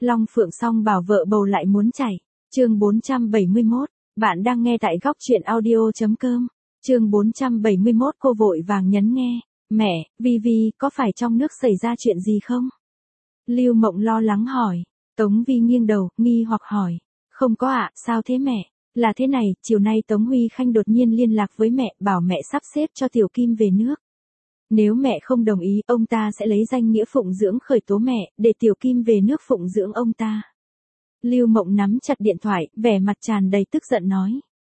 Long Phượng song bảo vợ bầu lại muốn chảy. Chương 471, bạn đang nghe tại góc truyện audio.com. Chương 471 cô vội vàng nhấn nghe. Mẹ, Vi có phải trong nước xảy ra chuyện gì không? Lưu Mộng lo lắng hỏi. Tống Vi nghiêng đầu, nghi hoặc hỏi. Không có ạ, sao thế mẹ? Là thế này, chiều nay Tống Huy Khanh đột nhiên liên lạc với mẹ, bảo mẹ sắp xếp cho Tiểu Kim về nước. Nếu mẹ không đồng ý, ông ta sẽ lấy danh nghĩa phụng dưỡng khởi tố mẹ, để Tiểu Kim về nước phụng dưỡng ông ta. Lưu Mộng nắm chặt điện thoại, vẻ mặt tràn đầy tức giận nói.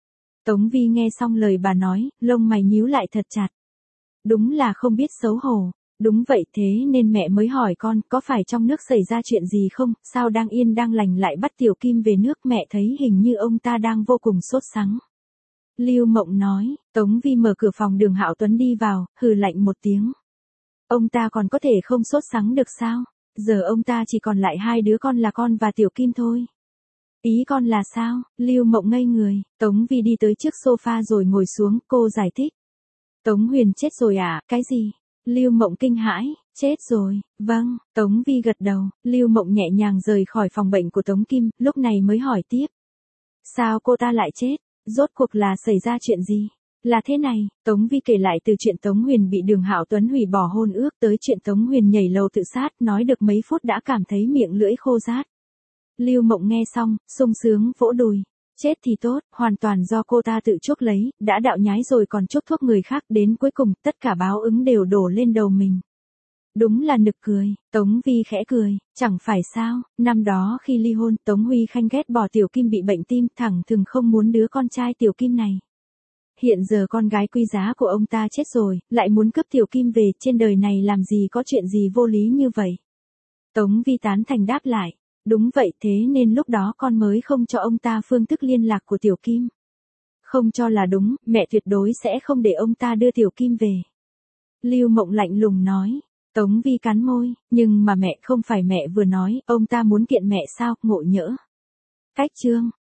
Tống Vi nghe xong lời bà nói, lông mày nhíu lại thật chặt. Đúng là không biết xấu hổ. Đúng vậy, thế nên mẹ mới hỏi con, có phải trong nước xảy ra chuyện gì không, sao đang yên đang lành lại bắt Tiểu Kim về nước, mẹ thấy hình như ông ta đang vô cùng sốt sắng. Lưu Mộng nói. Tống Vi mở cửa phòng Đường Hạo Tuấn đi vào, hừ lạnh một tiếng. Ông ta còn có thể không sốt sắng được sao? Giờ ông ta chỉ còn lại hai đứa con là con và Tiểu Kim thôi. Ý con là sao? Lưu Mộng ngây người. Tống Vi đi tới trước sofa rồi ngồi xuống, cô giải thích. Tống Huyền chết rồi à? Cái gì? Lưu Mộng kinh hãi. Chết rồi. Vâng. Tống Vi gật đầu. Lưu Mộng nhẹ nhàng rời khỏi phòng bệnh của Tống Kim, lúc này mới hỏi tiếp. Sao cô ta lại chết? Rốt cuộc là xảy ra chuyện gì? Là thế này, Tống Vi kể lại từ chuyện Tống Huyền bị Đường Hạo Tuấn hủy bỏ hôn ước tới chuyện Tống Huyền nhảy lầu tự sát, nói được mấy phút đã cảm thấy miệng lưỡi khô rát. Lưu Mộng nghe xong, sung sướng vỗ đùi. Chết thì tốt, hoàn toàn do cô ta tự chuốc lấy, đã đạo nhái rồi còn chuốc thuốc người khác, đến cuối cùng tất cả báo ứng đều đổ lên đầu mình. Đúng là nực cười. Tống Vi khẽ cười. Chẳng phải sao, năm đó khi ly hôn, Tống Huy Khanh ghét bỏ Tiểu Kim bị bệnh tim, thẳng thừng không muốn đứa con trai Tiểu Kim này. Hiện giờ con gái quý giá của ông ta chết rồi, lại muốn cướp Tiểu Kim về, trên đời này làm gì có chuyện gì vô lý như vậy. Tống Vi tán thành đáp lại. Đúng vậy, thế nên lúc đó con mới không cho ông ta phương thức liên lạc của Tiểu Kim. Không cho là đúng, mẹ tuyệt đối sẽ không để ông ta đưa Tiểu Kim về. Lưu Mộng lạnh lùng nói. Tống Vi cắn môi, nhưng mà mẹ, không phải mẹ vừa nói, ông ta muốn kiện mẹ sao, ngộ nhỡ. Cách chương.